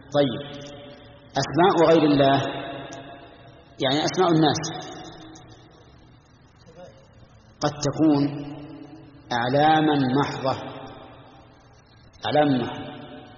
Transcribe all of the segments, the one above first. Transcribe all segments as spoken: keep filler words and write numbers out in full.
طيب، أسماء غير الله يعني أسماء الناس قد تكون أعلاما محضة، أعلام محضة،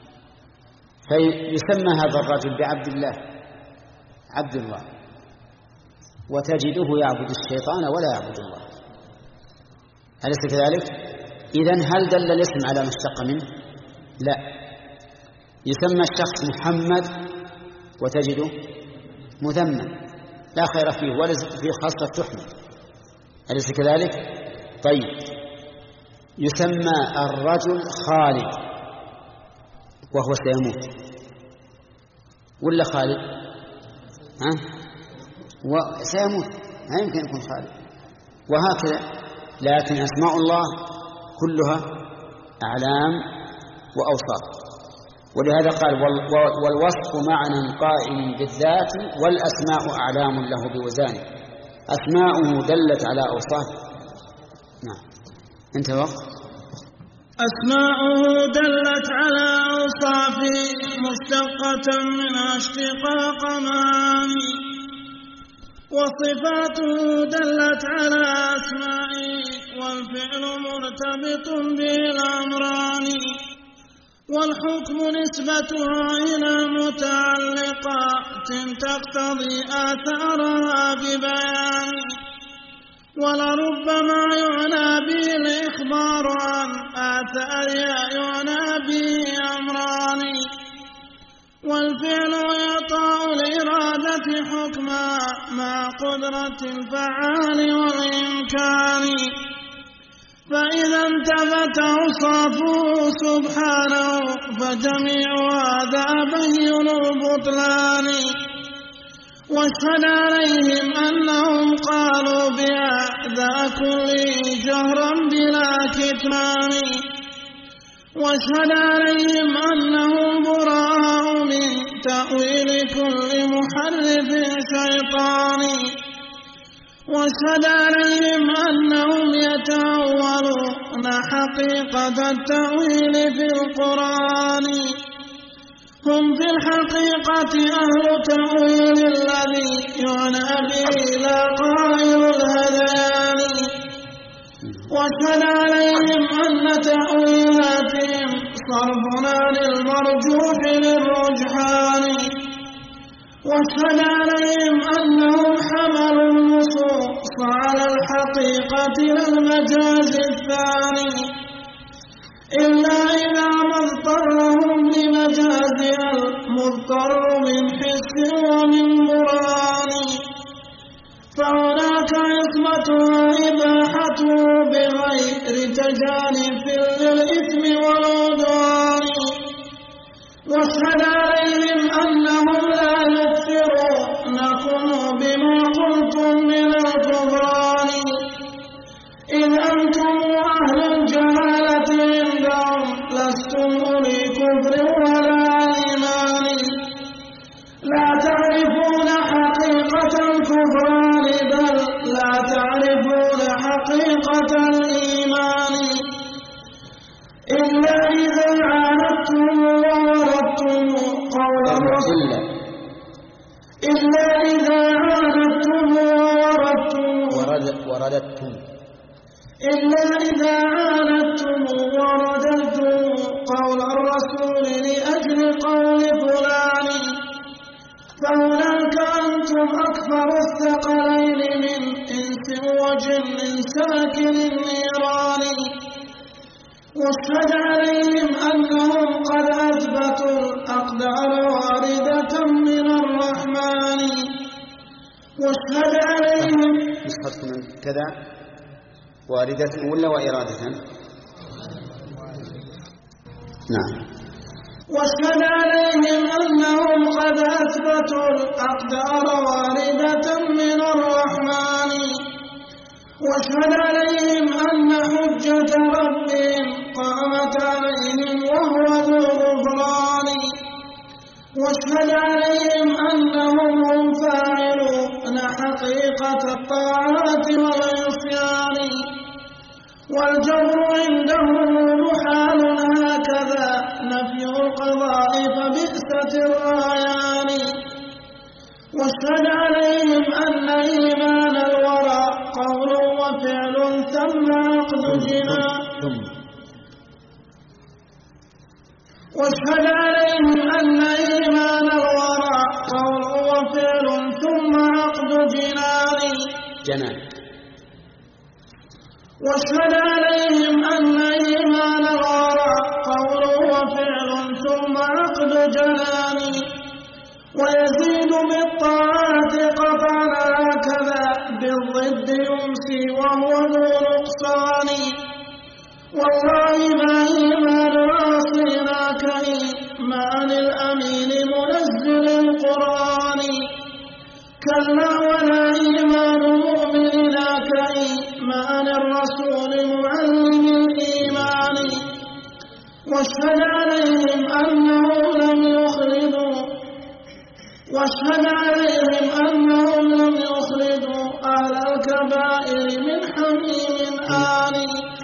فيسمى هذا الرجل بعبد الله، عبد الله، وتجده يعبد الشيطان ولا يعبد الله، أليس كذلك؟ إذن هل دل الاسم على ما اشتق منه؟ لا. يسمى الشخص محمد وتجده مذمما لا خير فيه وليس فيه خاصة تحمد، أليس كذلك؟ طيب، يسمى الرجل خالد وهو سيموت ولا خالد؟ ها؟ وسيموت، ما يمكن يكون خالد، وهكذا. لكن أسماء الله كلها أعلام وأوصاف، ولهذا قال والوصف معنى قائم بالذات والأسماء أعلام له بوزان، أسماؤه دلت على أوصاف. نعم، انتهى وقت. أسماؤه دلت على أوصاف مشتقة من اشتقاق معاني، وصفاته دلت على أسمائه والفعل مرتبط بالأمران، والحكم نسبتها إلى متعلقات تقتضي آثارها ببيان، ولربما يعنى به الإخبار عن آثارها يعنى به أمران، والفعل يطاع الإرادة حكما مع قدرة الفعال والإمكان، فإذا انتفت أوصافه سبحانه فجميع هذا بين البطلان، واشهد عليهم أنهم قالوا بهذا كله جهرا بلا كتمان، واشهد عليهم أنهم براء من تأويل كل محرف شيطان، واشهد عليهم أنهم يتأولون حقيقة التأويل في القرآن، هم في الحقيقة أهل تأويل الذي يعنى به لا قائل الهذيان، واشهد عليهم أن تأويلاتهم صرفنا للمرجوح للرجحان، واشهد عليهم أنهم حملوا النصوص على الحقيقة للمجاز الثاني، إلا إذا ما اضطرهم لمجازها المضطر من حس ومن برهان، فهناك عصمتها إباحته بغير تجانف للإثم والعدوان، واشهد عليهم أنهم لا يكفرونكم بما قلتم من الكفران، إذ أنتم أهل الجهالة عندهم لستم أولي كفر ولا إيمان، لا تعرفون حقيقة الكفران بل لا تعرفون حقيقة الإيمان، إلا إذا عاندتم ووردتم قول الرسول، إلا إذا عاندتم ووردتم ورددتم إلا إذا عاندتم ورددتم قول الرسول لأجل قول فلان، فهناك أنتم أكثر الثقلين من إنس وجن ساكن النيران، واشهد عليهم أنهم قد أثبتوا الأقدار واردة من الرحمن، واشهد عليهم نسختكم كذا واردة ولا وإرادة؟ نعم. واشهد عليهم أنهم قد أثبتوا الأقدار واردة من الرحمن، واشهد عليهم أن حجة ربهم قامت عليهم وهو ذو غفران، واشهد عليهم أنهم هم فاعلون حقيقة الطاعات والعصيان، والجبر عندهم محال هكذا نفي القضاء فبئس خمسة الرعيان واشهد عليهم أن إيمان الورى قول وفعل ثم عقد جنان واشهد عليهم أن إيمان الورى قول وفعل ثم عقد جنان جنان واشهد عليهم أن إيمان الورى قول وفعل ثم عقد جنان ويزيد بالطاعة قطعا هكذا بالضد يمسي وهو ذو نقصان والله ما إيمان عاصينا كإيمان الأمين منزل القرآن كلا ولا إيمان مؤمننا كإيمان الرسول معلم الإيمان واشهد عليهم أنهم لم يخلدوا واشهد عليهم أنهم لم يخلدوا أهل الكبائر من حميم آن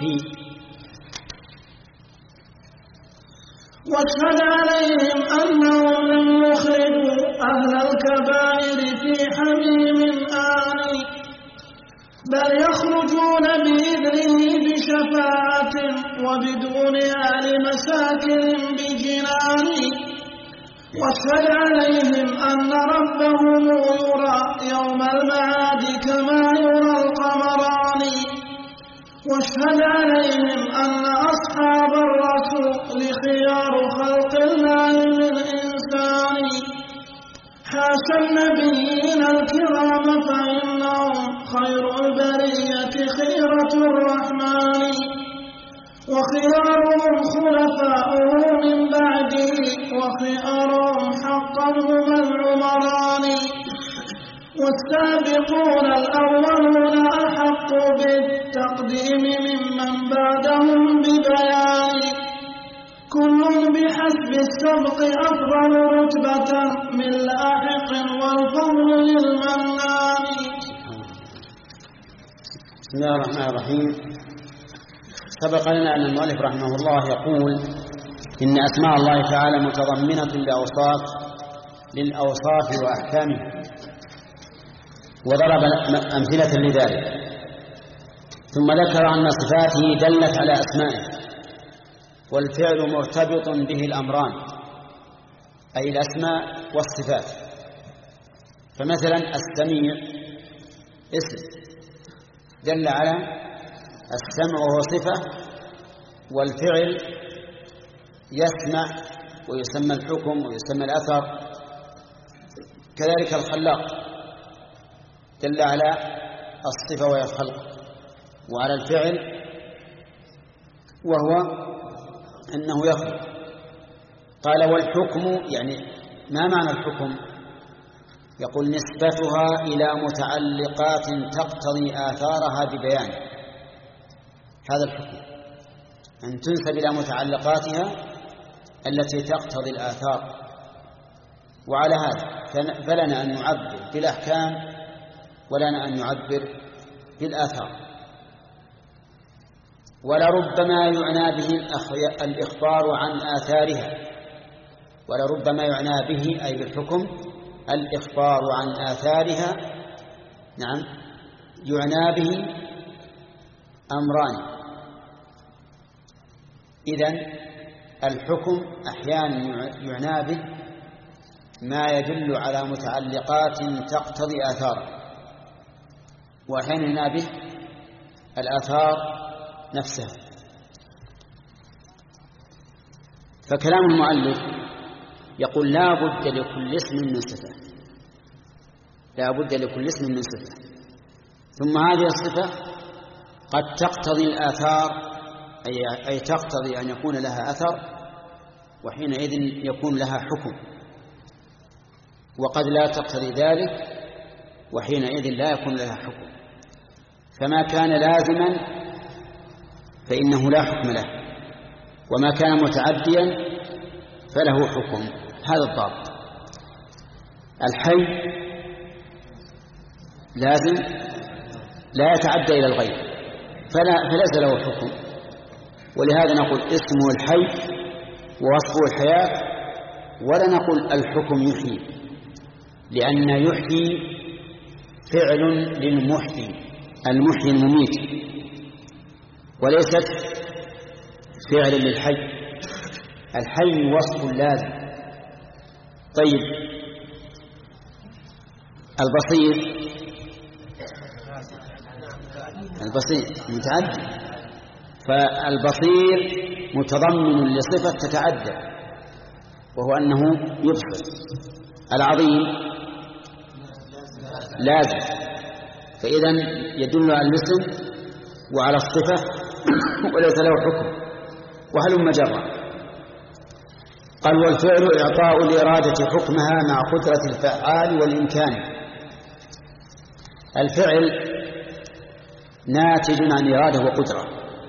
واشهد عليهم أنهم لم يخلدوا أهل الكبائر في حميم آن بل يخرجون بإذنه بشفاعة وبدون أهل مساكن بجنان واشهد عليهم أن ربهم يرى يوم المعاد كما يرى القمران واشهد عليهم أن أصحاب الرسول خيار خلق الله من إنسان حاشا النبيين الكرام فإنهم خير البرية خيرة الرحمن وخيارهم خلفاؤه من بعده وخيارهم حقا هم العمران والسابقون الأولون أحق بالتقديم ممن بعدهم ببيان كل بحسب السبق أفضل رتبة من لاحق والفضل للمنان. بسم الله الرحمن الرحيم. سبق لنا أن المؤلف رحمه الله يقول إن أسماء الله تعالى متضمنة لأوصاف للأوصاف وأحكامها وضرب أمثلة لذلك ثم ذكر أن صفاته دلت على أسمائه والفعل مرتبط به الأمران أي الأسماء والصفات. فمثلا السميع اسم دل على السمع وهو صفة والفعل يسمع ويسمى الحكم ويسمى الأثر. كذلك الخلاق دل على الصفة وهي الخلق وعلى الفعل وهو أنه يخلق. قال والحكم يعني ما معنى الحكم؟ يقول نسبتها إلى متعلقات تقتضي آثارها ببيان. هذا الحكم أن تنسب إلى متعلقاتها التي تقتضي الآثار. وعلى هذا فلنا أن نعبر بالأحكام ولنا أن نعبر بالآثار. ولربما يعنى به الإخبار عن آثارها ولربما يعنى به أي بالحكم الإخبار عن آثارها. نعم يعنى به أمران. إذن الحكم أحيانا يعنى به ما يدل على متعلقات تقتضي آثاره وأحيانا يعنى به الآثار نفسها. فكلام المؤلف يقول لا بد لكل اسم من صفة لا بد لكل اسم من صفة ثم هذه الصفة قد تقتضي الآثار أي, أي تقتضي أن يكون لها أثر وحينئذ يكون لها حكم وقد لا تقتضي ذلك وحينئذ لا يكون لها حكم. فما كان لازما فإنه لا حكم له وما كان متعديا فله حكم. هذا الضابط. الحي لازم لا يتعدى إلى الغير فلا فليس له حكم. ولهذا نقول اسمه الحي ووصفه الحياة ولا نقول الحكم يحيي، لأن يحيي فعل للمحيي، المحيي المميت، وليست فعل للحي. الحي وصف لازم. طيب البصير البصير متعدد، فالبصير متضمن لصفة تتعدى وهو أنه يبصر. العظيم لازم، فإذا يدل على الاسم وعلى الصفة وليس له حكم. وهلم جرا. قال والفعل إعطاء الإرادة حكمها مع قدرة الفعال والإمكان. الفعل ناتج عن إرادة وقدرة،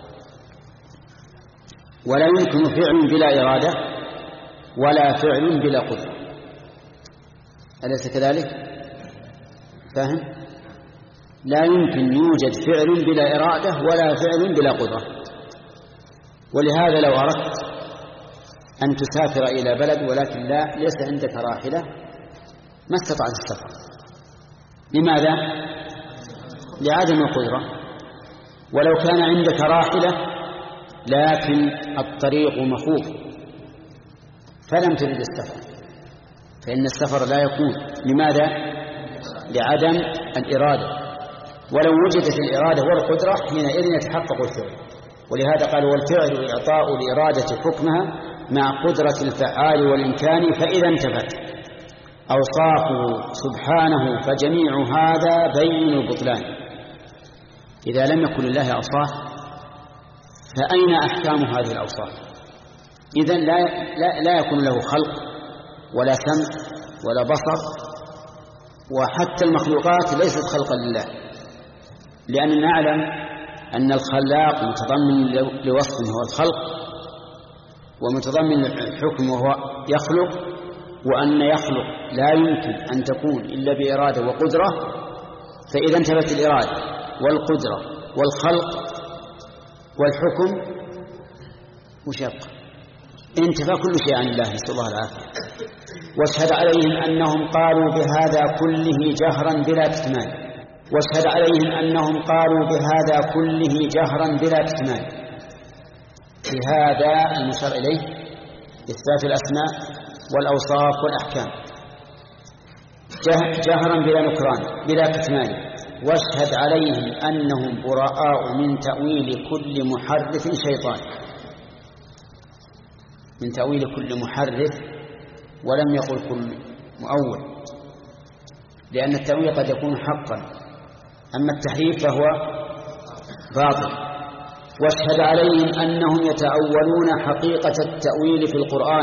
ولا يمكن فعل بلا إرادة ولا فعل بلا قدرة، أليس كذلك؟ فاهم؟ لا يمكن يوجد فعل بلا إرادة ولا فعل بلا قدرة. ولهذا لو أردت أن تسافر إلى بلد ولكن لا ليس عندك راحلة ما استطعت السفر. لماذا؟ لعدم القدرة. ولو كان عندك راحلة لكن الطريق مخوف فلم ترد السفر، فإن السفر لا يكون. لماذا؟ لعدم الإرادة. ولو وجدت الإرادة والقدرة حينئذ يتحقق الفعل. ولهذا قال والفعل إعطاء الإرادة حكمها مع قدرة الفعال والإمكان، فإذا انتفت أوصافه سبحانه فجميع هذا بين البطلان. إذا لم يكن لله أوصاف فأين أحكام هذه الأوصاف؟ إذن لا, لا, لا يكون له خلق ولا سمع ولا بصر، وحتى المخلوقات ليست خلقا لله، لأننا نعلم أن الخلاق متضمن لوصف هو الخلق، ومتضمن الحكم وهو يخلق، وأن يخلق لا يمكن أن تكون إلا بإرادة وقدرة. فإذا انتفت الإرادة والقدرة والخلق والحكم وشق انتفى كل شيء عن الله، نسأل الله العافية. واشهد عليهم أنهم قالوا بهذا كله جهرا بلا كتمان. واشهد عليهم أنهم قالوا بهذا كله جهرا بلا كتمان. بهذا المشار إليه إثبات الأسماء والأوصاف والأحكام جهرا بلا نكران بلا كتمان. واشهد عليهم أنهم براء من تأويل كل محرف شيطان، من تأويل كل محرف، ولم يقل كل مؤول، لأن التأويل قد يكون حقا، أما التحريف فهو باطل. واشهد عليهم أنهم يتأولون حقيقة التأويل في القرآن،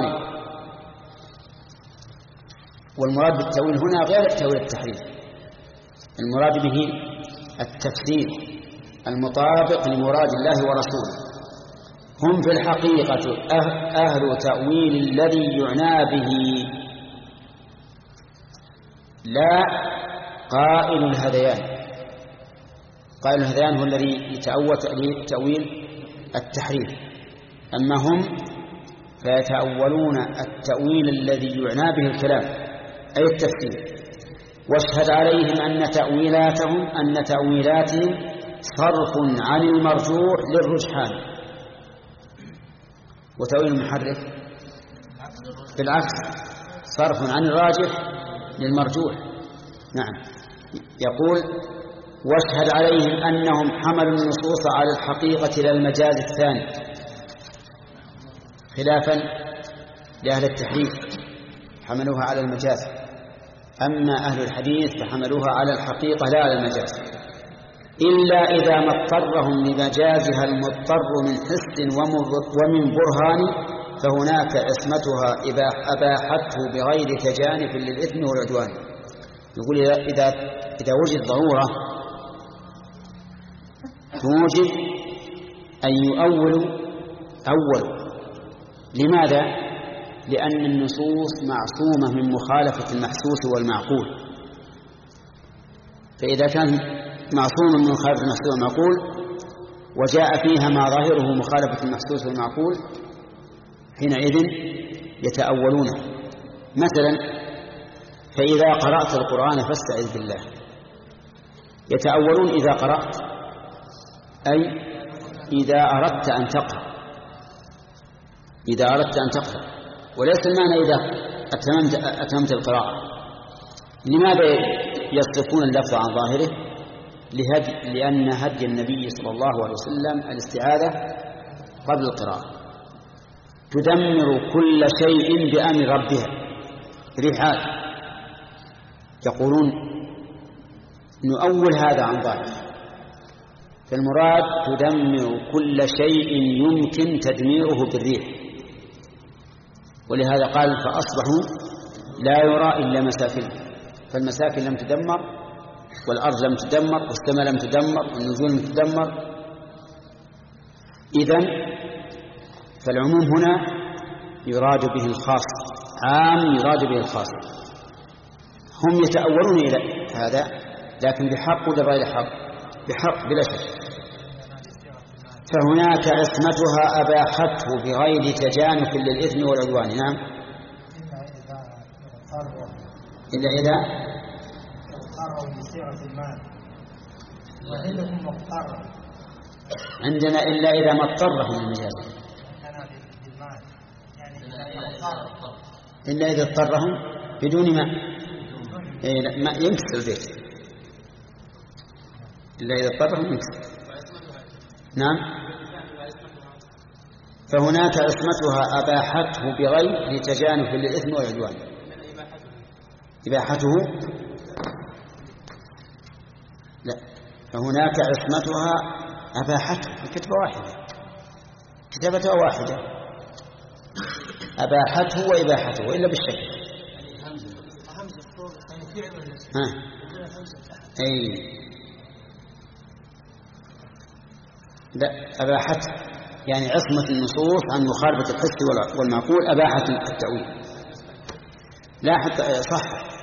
والمراد بالتأويل هنا غير التأويل التحريف، المراد به التفسير المطابق لمراد الله ورسوله. هم في الحقيقة أهل تأويل الذي يعنى به، لا قائل الهذيان. قائل الهذيان هو الذي يتأول تأويل التحريف، أما هم فيتأولون التأويل الذي يعنى به الكلام أي التفسير. واشهد عليهم أن تأويلاتهم أن تأويلاتهم صرف عن المرجوح للرجحان. وتأويل المحرف بالعكس صرف عن الراجح للمرجوح. نعم. يقول واشهد عليهم أنهم حملوا النصوص على الحقيقة لا المجاز الثاني، خلافا لأهل التحريف حملوها على المجاز، أما أهل الحديث فحملوها على الحقيقة لا على المجاز، إلا إذا ما اضطرهم لمجازها المضطر من حس ومن برهان، فهناك عصمتها إذا أباحته بغير تجانف للإثم والعدوان. يقول إذا, إذا وجد ضرورة توجب أن يؤولوا أول. لماذا؟ لأن النصوص معصومة من مخالفة المحسوس والمعقول، فإذا كان معصوما من مخالفة المحسوس والمعقول وجاء فيها ما ظاهره مخالفة المحسوس والمعقول حينئذ يتأولونه مثلا فإذا قرأت القرآن فاستعذ بالله، يتأولون إذا قرأت أي إذا أردت أن تقرأ، إذا أردت أن تقرأ، وليس المعنى إذا أتممت, أتممت القراءة. لماذا يصرفون اللفظ عن ظاهره؟ لهدي لأن هدي النبي صلى الله عليه وسلم الاستعاذة قبل القراءة، تدمر كل شيء بأمر ربها رحال. يقولون نؤول هذا عن ظاهره، فالمراد تدمر كل شيء يمكن تدميره بالريح، ولهذا قال فأصبحوا لا يرى إلا مساكنهم، فالمساكن لم تدمر، والأرض لم تدمر، والسماء لم تدمر، والنجوم لم تدمر. إذن فالعموم هنا يراد به الخاص، عام يراد به الخاص. هم يتأولون إلى هذا، لكن بحق ولا غير حق؟ بحق بلا شك. فهناك عصمتها أباحته بغير تجانف للإثم والعدوان. نعم، إلا إذا عندنا إلا إذا ما اضطرهم المجاز، إلا إذا اضطرهم بدون ما ما ينكسر البيت، إلا إذا اضطرهم ينكسر. نعم، فهناك عصمتها أباحته بغير لتجانف للإثم والعدوان. إباحته لا، فهناك عصمتها أباحته، الكتابة واحدة، كتابتها واحدة، أباحته وإباحته، إلا بالشك. ها أي لا، أباحته يعني عصمة النصوص عن مخالفة الحس والمعقول، أباحة التأويل. لا حتى صح